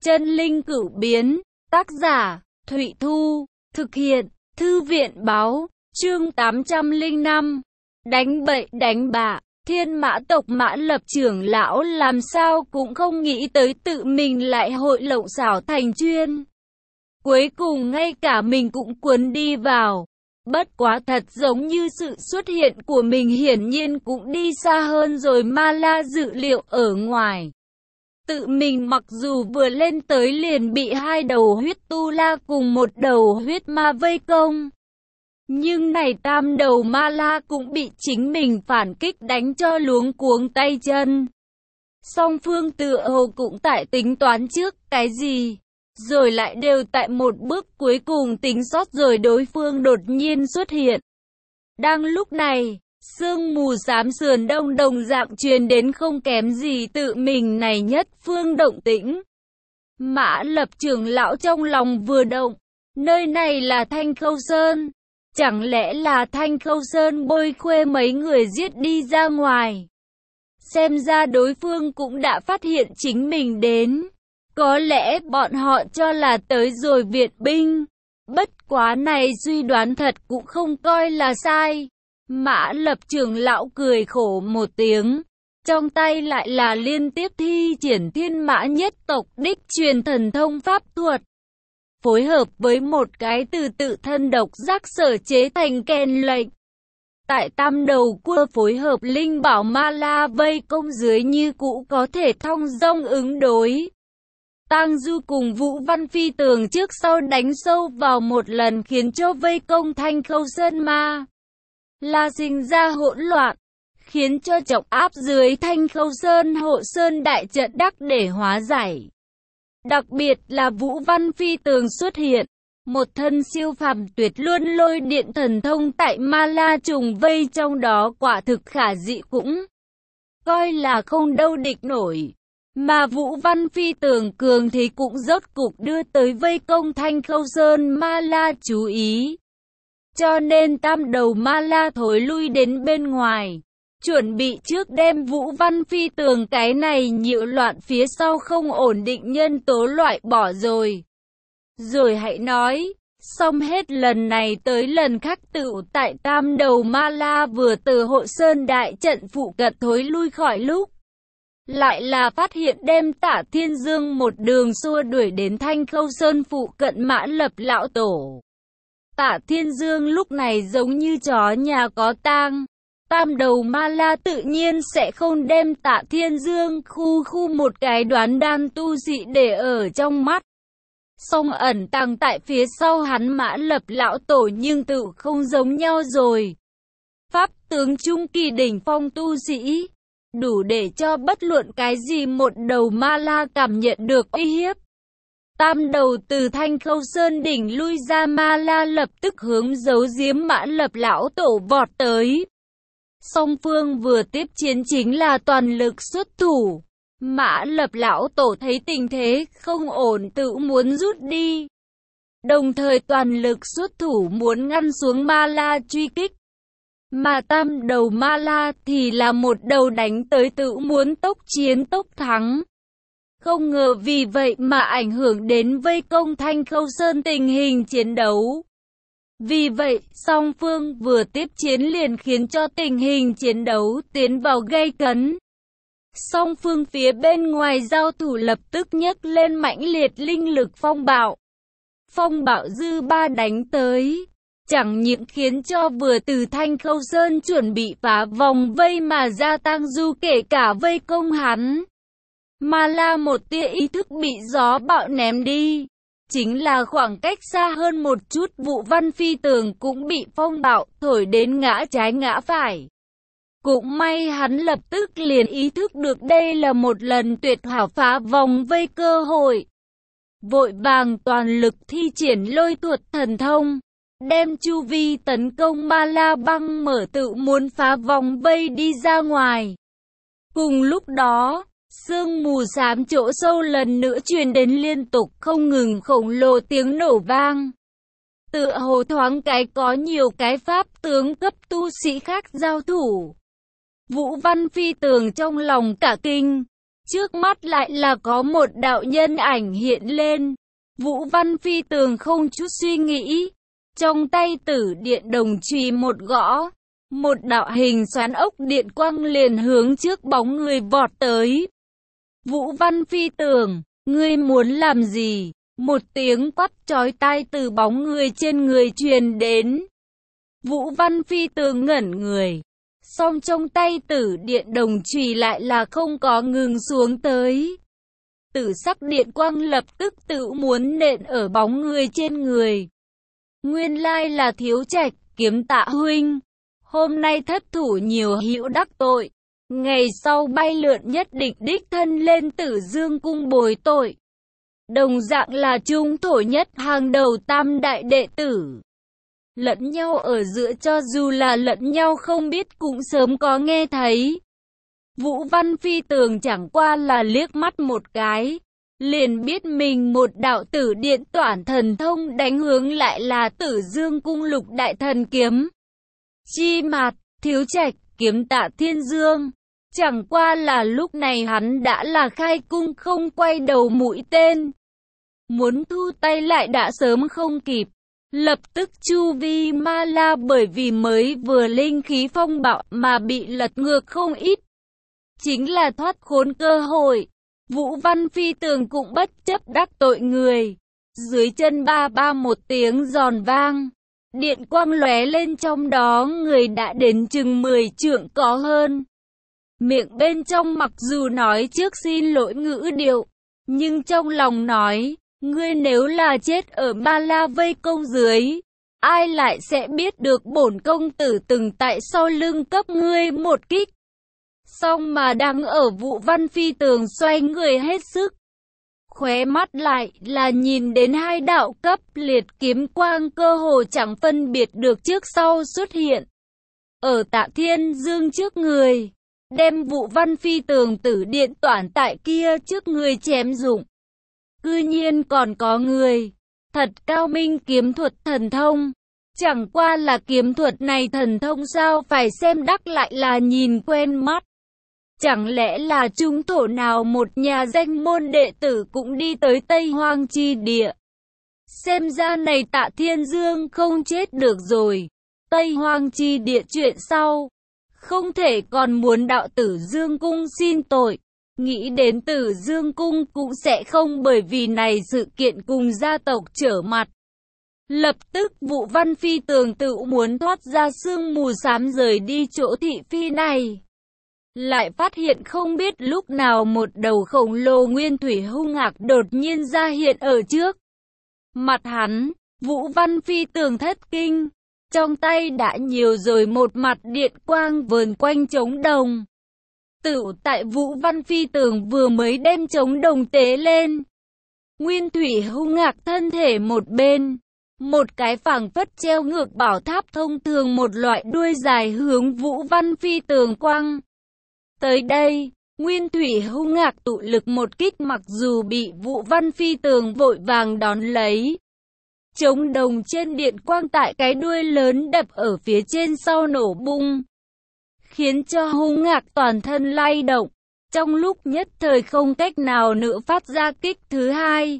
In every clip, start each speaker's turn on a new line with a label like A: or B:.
A: Chân linh cửu biến, tác giả, Thụy Thu, thực hiện, Thư viện báo, chương 805. Đánh bậy đánh bạ, Thiên Mã tộc Mã Lập trưởng lão làm sao cũng không nghĩ tới tự mình lại hội lộng xảo thành chuyên. Cuối cùng ngay cả mình cũng cuốn đi vào. Bất quá thật giống như sự xuất hiện của mình hiển nhiên cũng đi xa hơn rồi Ma La dự liệu ở ngoài. Tự mình mặc dù vừa lên tới liền bị hai đầu huyết tu la cùng một đầu huyết ma vây công. Nhưng này tam đầu Ma La cũng bị chính mình phản kích đánh cho luống cuống tay chân. Song phương tựa hồ cũng tại tính toán trước cái gì, rồi lại đều tại một bước cuối cùng tính sót rồi đối phương đột nhiên xuất hiện. Đang lúc này, sương mù xám sườn đông đồng dạng truyền đến không kém gì tự mình này nhất phương động tĩnh. Mã Lập trưởng lão trong lòng vừa động, nơi này là Thanh Khâu Sơn, chẳng lẽ là Thanh Khâu Sơn bôi khuê mấy người giết đi ra ngoài. Xem ra đối phương cũng đã phát hiện chính mình đến, có lẽ bọn họ cho là tới rồi viện binh. Bất quá này suy đoán thật cũng không coi là sai. Mã Lập trưởng lão cười khổ một tiếng, trong tay lại là liên tiếp thi triển Thiên Mã nhất tộc đích truyền thần thông pháp thuật, phối hợp với một cái từ tự thân độc giác sở chế thành kèn lệnh. Tại tam đầu cua phối hợp linh bảo Ma La vây công dưới như cũ có thể thong dong ứng đối. Tang Du cùng Vũ Văn Phi tường trước sau đánh sâu vào một lần khiến cho vây công Thanh Khâu Sơn Ma La sinh ra hỗn loạn, khiến cho trọng áp dưới Thanh Khâu Sơn hộ sơn đại trận đắc để hóa giải. Đặc biệt là Vũ Văn Phi tường xuất hiện, một thân siêu phàm tuyệt luân lôi điện thần thông tại Ma La trùng vây trong đó quả thực khả dị cũng coi là không đâu địch nổi. Mà Vũ Văn Phi tường cường thì cũng rốt cục đưa tới vây công Thanh Khâu Sơn Ma La chú ý. Cho nên tam đầu Ma La thối lui đến bên ngoài, chuẩn bị trước đem Vũ Văn Phi tường cái này nhiễu loạn phía sau không ổn định nhân tố loại bỏ rồi. Rồi hãy nói, xong hết lần này tới lần khác tựu tại tam đầu Ma La vừa từ hộ sơn đại trận phụ cận thối lui khỏi lúc, lại là phát hiện đem Tả Thiên Dương một đường xua đuổi đến Thanh Khâu Sơn phụ cận Mã Lập lão tổ. Tả Thiên Dương lúc này giống như chó nhà có tang. Tam đầu Ma La tự nhiên sẽ không đem Tả Thiên Dương khu một cái đoán đan tu sĩ để ở trong mắt. Song ẩn tàng tại phía sau hắn Mã Lập lão tổ nhưng tự không giống nhau rồi. Pháp tướng trung kỳ đỉnh phong tu sĩ, đủ để cho bất luận cái gì một đầu Ma La cảm nhận được uy hiếp. Tam đầu từ Thanh Khâu Sơn đỉnh lui ra Ma La lập tức hướng giấu giếm Mã Lập lão tổ vọt tới. Song phương vừa tiếp chiến chính là toàn lực xuất thủ. Mã Lập lão tổ thấy tình thế không ổn tự muốn rút đi, đồng thời toàn lực xuất thủ muốn ngăn xuống Ma La truy kích. Mà tam đầu Ma La thì là một đầu đánh tới tự muốn tốc chiến tốc thắng. Không ngờ vì vậy mà ảnh hưởng đến vây công Thanh Khâu Sơn tình hình chiến đấu. Vì vậy, song phương vừa tiếp chiến liền khiến cho tình hình chiến đấu tiến vào gay cấn. Song phương phía bên ngoài giao thủ lập tức nhấc lên mãnh liệt linh lực phong bạo. Phong bạo dư ba đánh tới, chẳng những khiến cho vừa từ Thanh Khâu Sơn chuẩn bị phá vòng vây mà ra Tang Du kể cả vây công hắn. Ma La một tia ý thức bị gió bạo ném đi. Chính là khoảng cách xa hơn một chút Vũ Văn Phi tường cũng bị phong bạo thổi đến ngã trái ngã phải. Cũng may hắn lập tức liền ý thức được đây là một lần tuyệt hảo phá vòng vây cơ hội. Vội vàng toàn lực thi triển lôi thuật thần thông, đem chu vi tấn công Ma La băng mở tự muốn phá vòng vây đi ra ngoài. Cùng lúc đó, sương mù xám chỗ sâu lần nữa truyền đến liên tục không ngừng khổng lồ tiếng nổ vang. Tựa hồ thoáng cái có nhiều cái pháp tướng cấp tu sĩ khác giao thủ. Vũ Văn Phi tường trong lòng cả kinh, Trước mắt lại là có một đạo nhân ảnh hiện lên. Vũ Văn Phi Tường không chút suy nghĩ, trong tay Tử Điện Đồng chùy một gõ, một đạo hình xoắn ốc điện quang liền hướng trước bóng người vọt tới. Vũ Văn Phi Tường, ngươi muốn làm gì? Một tiếng quát chói tai từ bóng người trên người truyền đến. Vũ Văn Phi Tường ngẩn người, song trong tay Tử Điện Đồng chùy lại là không có ngừng xuống tới. Tử sắc điện quang lập tức tự muốn nện ở bóng người trên người. Nguyên lai là Thiếu Trạch, Kiếm Tạ huynh. Hôm nay thất thủ nhiều hữu đắc tội. Ngày sau bay lượn nhất định đích thân lên Tử Dương cung bồi tội. Đồng dạng là trung thổ nhất hàng đầu tam đại đệ tử. Lẫn nhau ở giữa cho dù là lẫn nhau không biết cũng sớm có nghe thấy. Vũ Văn Phi Tường chẳng qua là liếc mắt một cái, liền biết mình một đạo Tử Điện Toản thần thông đánh hướng lại là Tử Dương cung Lục Đại Thần Kiếm. Chi mặt, Thiếu Trạch, Kiếm Tạ Thiên Dương. Chẳng qua là lúc này hắn đã là khai cung không quay đầu mũi tên. Muốn thu tay lại đã sớm không kịp. Lập tức chu vi ma la bởi vì mới vừa linh khí phong bạo mà bị lật ngược không ít. Chính là thoát khốn cơ hội. Vũ Văn Phi Tường cũng bất chấp đắc tội người. Dưới chân ba ba một tiếng giòn vang. Điện quang lóe lên, trong đó người đã đến chừng 10 trượng có hơn. Miệng bên trong mặc dù nói trước xin lỗi ngữ điệu, nhưng trong lòng nói, ngươi nếu là chết ở ba la vây công dưới, ai lại sẽ biết được bổn công tử từng tại sau lưng cấp ngươi một kích. Song mà đang ở Vũ Văn Phi Tường xoay người hết sức. Khóe mắt lại là nhìn đến hai đạo cấp liệt kiếm quang cơ hồ chẳng phân biệt được trước sau xuất hiện. Ở Tạ Thiên Dương trước người, đem Vũ Văn Phi Tường Tử Điện Toản tại kia trước người chém dụng. Cư nhiên còn có người, thật cao minh kiếm thuật thần thông. Chẳng qua là kiếm thuật này thần thông sao phải xem đắc lại là nhìn quen mắt. Chẳng lẽ là trung thổ nào một nhà danh môn đệ tử cũng đi tới Tây Hoang chi địa. Xem ra này Tạ Thiên Dương không chết được rồi. Tây Hoang chi địa chuyện sau, không thể còn muốn đạo Tử Dương cung xin tội. Nghĩ đến Tử Dương cung cũng sẽ không bởi vì này sự kiện cùng gia tộc trở mặt. Lập tức Vũ Văn Phi Tường tự muốn thoát ra sương mù xám rời đi chỗ thị phi này. Lại phát hiện không biết lúc nào một đầu khổng lồ nguyên thủy hung ác đột nhiên ra hiện ở trước mặt hắn. Vũ Văn Phi Tường thất kinh, trong tay đã nhiều rồi một mặt điện quang vờn quanh trống đồng. Tựu tại Vũ Văn Phi Tường vừa mới đem trống đồng tế lên, nguyên thủy hung ác thân thể một bên, một cái phảng phất treo ngược bảo tháp thông thường một loại đuôi dài hướng Vũ Văn Phi Tường quăng. Tới đây, nguyên thủy hung ác tụ lực một kích, mặc dù bị Vũ Văn Phi Tường vội vàng đón lấy. Trống đồng trên điện quang tại cái đuôi lớn đập ở phía trên sau nổ bung, khiến cho hung ác toàn thân lay động, trong lúc nhất thời không cách nào nữa phát ra kích thứ hai.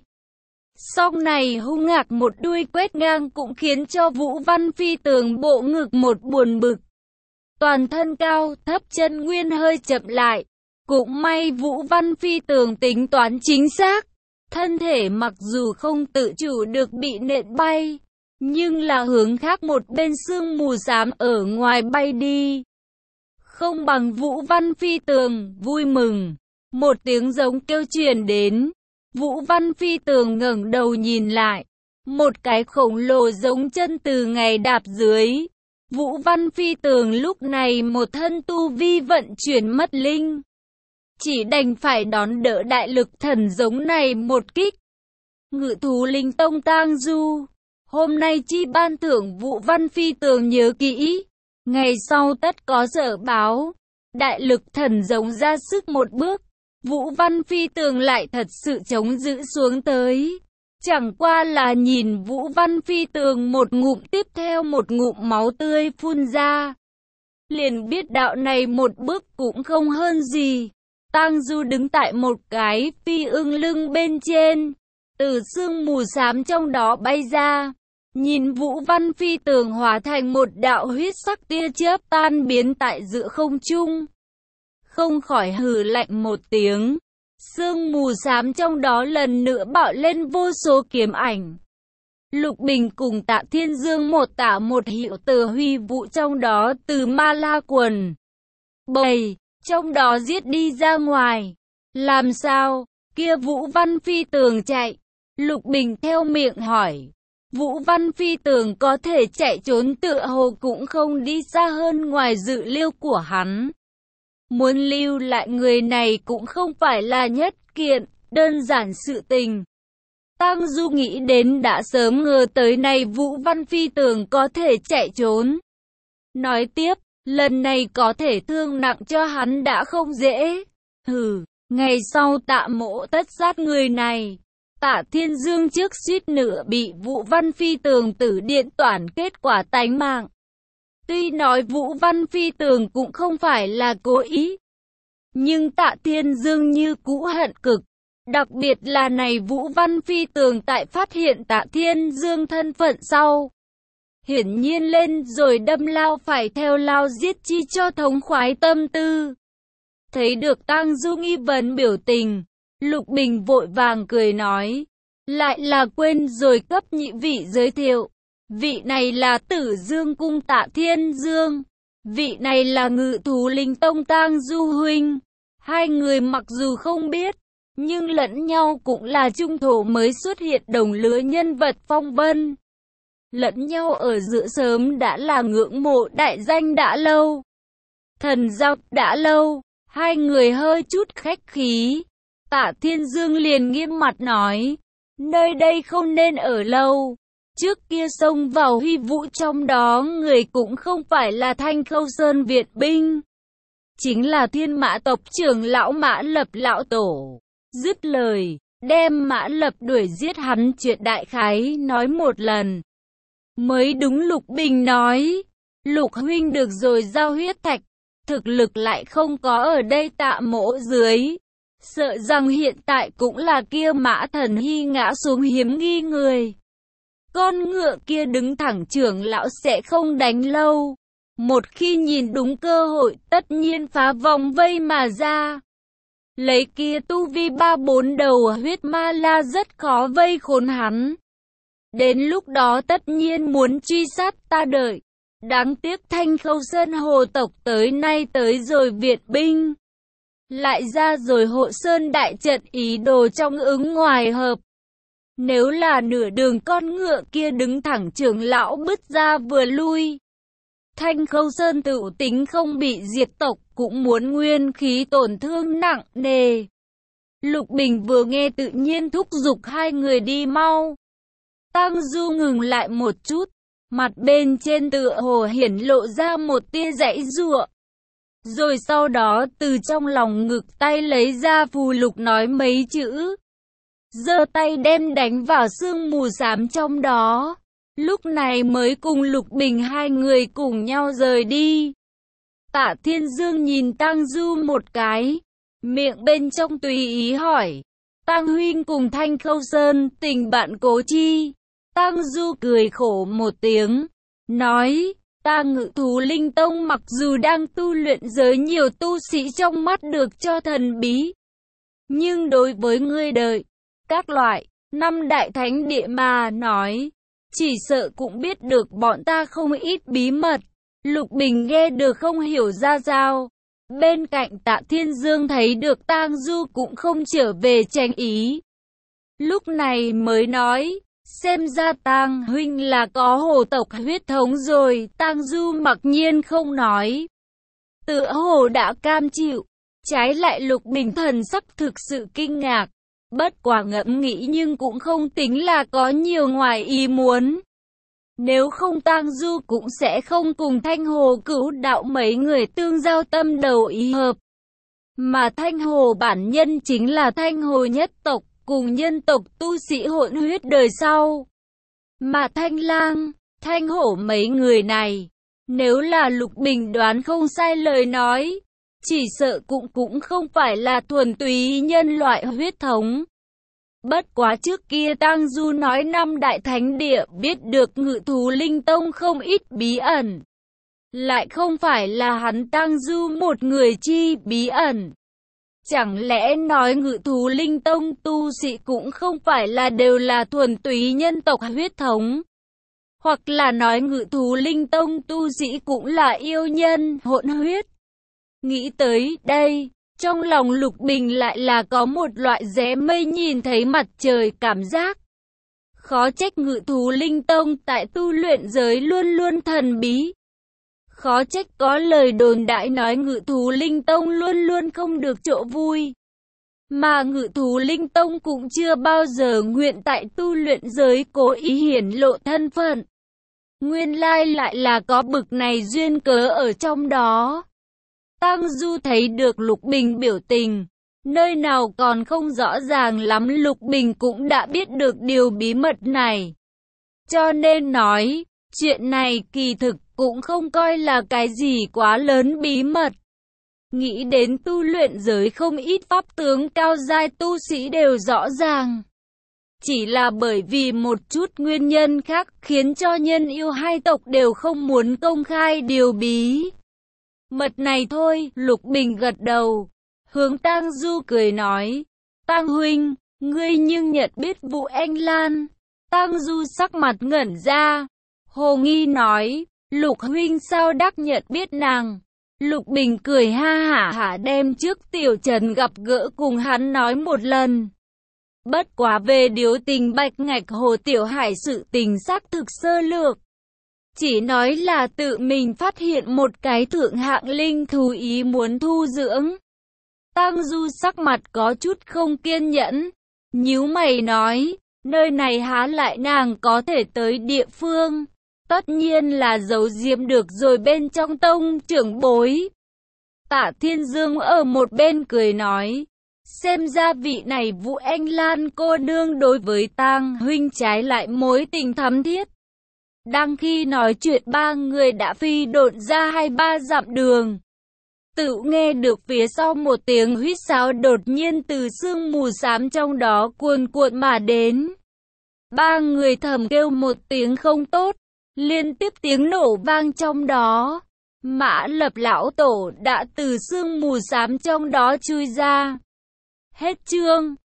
A: Song này hung ác một đuôi quét ngang cũng khiến cho Vũ Văn Phi Tường bộ ngực một buồn bực. Toàn thân cao thấp chân nguyên hơi chậm lại. Cũng may Vũ Văn Phi Tường tính toán chính xác. Thân thể mặc dù không tự chủ được bị nện bay, nhưng là hướng khác một bên sương mù xám ở ngoài bay đi. Không bằng Vũ Văn Phi Tường vui mừng. Một tiếng giống kêu truyền đến. Vũ Văn Phi Tường ngẩng đầu nhìn lại. Một cái khổng lồ giống chân từ ngày đạp dưới. Vũ Văn Phi Tường lúc này một thân tu vi vận chuyển mất linh, chỉ đành phải đón đỡ đại lực thần giống này một kích. Ngự thú linh tông tang du, hôm nay chi ban thưởng Vũ Văn Phi Tường nhớ kỹ, ngày sau tất có dở báo. Đại lực thần giống ra sức một bước, Vũ Văn Phi Tường lại thật sự chống giữ xuống tới. Chẳng qua là nhìn Vũ Văn Phi Tường một ngụm tiếp theo một ngụm máu tươi phun ra, liền biết đạo này một bước cũng không hơn gì. Tang Du đứng tại một cái phi ưng lưng bên trên, từ sương mù xám trong đó bay ra, nhìn Vũ Văn Phi Tường hóa thành một đạo huyết sắc tia chớp tan biến tại giữa không trung. Không khỏi hừ lạnh một tiếng, sương mù xám trong đó lần nữa bạo lên vô số kiếm ảnh. Lục Bình cùng Tạ Thiên Dương một tả một hiệu từ huy vũ trong đó từ ma la quần bầy, trong đó giết đi ra ngoài. Làm sao? Kia Vũ Văn Phi Tường chạy. Lục Bình theo miệng hỏi. Vũ Văn Phi Tường có thể chạy trốn tựa hồ cũng không đi xa hơn ngoài dự liệu của hắn. Muốn lưu lại người này cũng không phải là nhất kiện, đơn giản sự tình. Tang Du nghĩ đến đã sớm ngờ tới này Vũ Văn Phi Tường có thể chạy trốn. Nói tiếp, lần này có thể thương nặng cho hắn đã không dễ. Ngày sau Tạ Mỗ tất sát người này. Tạ Thiên Dương trước suýt nữa bị Vũ Văn Phi Tường tử điện toản kết quả tánh mạng. Tuy nói Vũ Văn Phi Tường cũng không phải là cố ý, nhưng Tạ Thiên Dương như cũ hận cực. Đặc biệt là này Vũ Văn Phi Tường tại phát hiện Tạ Thiên Dương thân phận sau, hiển nhiên lên rồi đâm lao phải theo lao giết chi cho thống khoái tâm tư. Thấy được Tang Du nghi vấn biểu tình, Lục Bình vội vàng cười nói, lại là quên rồi cấp nhị vị giới thiệu. Vị này là Tử Dương Cung Tạ Thiên Dương, vị này là Ngự Thú Linh Tông Tang Du huynh. Hai người mặc dù không biết, nhưng lẫn nhau cũng là trung thổ mới xuất hiện đồng lứa nhân vật phong vân. Lẫn nhau ở giữa sớm đã là ngưỡng mộ đại danh đã lâu, thần giao đã lâu. Hai người hơi chút khách khí. Tạ Thiên Dương liền nghiêm mặt nói, nơi đây không nên ở lâu. Trước kia xông vào huy vũ trong đó người cũng không phải là Thanh Khâu Sơn Việt binh, chính là Thiên Mã tộc trưởng lão Mã Lập lão tổ. Dứt lời, đem Mã Lập đuổi giết hắn chuyện đại khái nói một lần. Mới đúng. Lục Bình nói, Lục huynh được rồi giao huyết thạch, thực lực lại không có ở đây Tạ Mỗ dưới. Sợ rằng hiện tại cũng là kia Mã Thần Hy ngã xuống hiếm nghi người. Con ngựa kia đứng thẳng trưởng lão sẽ không đánh lâu. Một khi nhìn đúng cơ hội tất nhiên phá vòng vây mà ra. Lấy kia tu vi 3-4 đầu huyết ma la rất khó vây khốn hắn. Đến lúc đó tất nhiên muốn truy sát ta đợi. Đáng tiếc Thanh Khâu Sơn hồ tộc tới nay tới rồi viện binh. Lại ra rồi hộ sơn đại trận ý đồ trong ứng ngoài hợp. Nếu là nửa đường con ngựa kia đứng thẳng trưởng lão bứt ra vừa lui. Thanh Khâu Sơn tự tính không bị diệt tộc cũng muốn nguyên khí tổn thương nặng nề. Lục Bình vừa nghe tự nhiên thúc giục hai người đi mau. Tang Du ngừng lại một chút, mặt bên trên tựa hồ hiển lộ ra một tia giãy giụa. Rồi sau đó từ trong lòng ngực tay lấy ra phù lục nói mấy chữ. Giơ tay đem đánh vào sương mù xám trong đó. Lúc này mới cùng Lục Bình hai người cùng nhau rời đi. Tạ Thiên Dương nhìn Tang Du một cái, miệng bên trong tùy ý hỏi, Tang huynh cùng Thanh Khâu Sơn tình bạn cố chi? Tang Du cười khổ một tiếng, nói, ta Ngự Thú Linh Tông mặc dù đang tu luyện giới nhiều tu sĩ trong mắt được cho thần bí, nhưng đối với ngươi đợi các loại năm đại thánh địa mà nói, chỉ sợ cũng biết được bọn ta không ít bí mật. Lục Bình nghe được không hiểu ra sao. Bên cạnh Tạ Thiên Dương thấy được Tang Du cũng không trở về tranh ý. Lúc này mới nói, xem ra Tang huynh là có hồ tộc huyết thống rồi. Tang Du mặc nhiên không nói, tựa hồ đã cam chịu. Trái lại Lục Bình thần sắc thực sự kinh ngạc. Bất quả ngẫm nghĩ nhưng cũng không tính là có nhiều ngoài ý muốn. Nếu không Tang Du cũng sẽ không cùng Thanh Hồ Cửu đạo mấy người tương giao tâm đầu ý hợp. Mà Thanh Hồ bản nhân chính là Thanh Hồ nhất tộc cùng nhân tộc tu sĩ hỗn huyết đời sau. Mà Thanh Lang, Thanh Hổ mấy người này, nếu là Lục Bình đoán không sai lời nói, chỉ sợ cũng không phải là thuần túy nhân loại huyết thống. Bất quá trước kia Tang Du nói năm đại thánh địa biết được Ngự Thú Linh Tông không ít bí ẩn. Lại không phải là hắn Tang Du một người chi bí ẩn. Chẳng lẽ nói Ngự Thú Linh Tông tu sĩ cũng không phải là đều là thuần túy nhân tộc huyết thống? Hoặc là nói Ngự Thú Linh Tông tu sĩ cũng là yêu nhân hỗn huyết? Nghĩ tới đây, trong lòng Lục Bình lại là có một loại rẽ mây nhìn thấy mặt trời cảm giác. Khó trách Ngự Thú Linh Tông tại tu luyện giới luôn luôn thần bí. Khó trách có lời đồn đại nói Ngự Thú Linh Tông luôn luôn không được chỗ vui. Mà Ngự Thú Linh Tông cũng chưa bao giờ nguyện tại tu luyện giới cố ý hiển lộ thân phận. Nguyên lai lại là có bực này duyên cớ ở trong đó. Tang Du thấy được Lục Bình biểu tình, nơi nào còn không rõ ràng lắm, Lục Bình cũng đã biết được điều bí mật này. Cho nên nói, chuyện này kỳ thực cũng không coi là cái gì quá lớn bí mật. Nghĩ đến tu luyện giới không ít pháp tướng cao giai tu sĩ đều rõ ràng. Chỉ là bởi vì một chút nguyên nhân khác khiến cho nhân yêu hai tộc đều không muốn công khai điều bí mật này thôi. Lục Bình gật đầu, hướng Tang Du cười nói, Tang huynh, ngươi nhưng nhận biết Vũ Anh Lan? Tang Du sắc mặt ngẩn ra, hồ nghi nói, Lục huynh sao đắc nhận biết nàng? Lục Bình cười ha hả đem trước Tiểu Trần gặp gỡ cùng hắn nói một lần. Bất quá về điều tình Bạch Ngạch Hồ Tiểu Hải sự tình xác thực sơ lược. Chỉ nói là tự mình phát hiện một cái thượng hạng linh thú ý muốn thu dưỡng. Tang Du sắc mặt có chút không kiên nhẫn, nhíu mày nói, nơi này há lại nàng có thể tới địa phương. Tất nhiên là giấu giếm được rồi bên trong tông trưởng bối. Tạ Thiên Dương ở một bên cười nói, xem ra vị này Vũ Anh Lan cô nương đối với Tang huynh trái lại mối tình thắm thiết. Đang khi nói chuyện ba người đã phi độn ra 2-3 dặm đường. Tự nghe được phía sau một tiếng huýt sáo đột nhiên từ sương mù xám trong đó cuồn cuộn mà đến. Ba người thầm kêu một tiếng không tốt, liên tiếp tiếng nổ vang trong đó. Mã Lập lão tổ đã từ sương mù xám trong đó chui ra. Hết chương.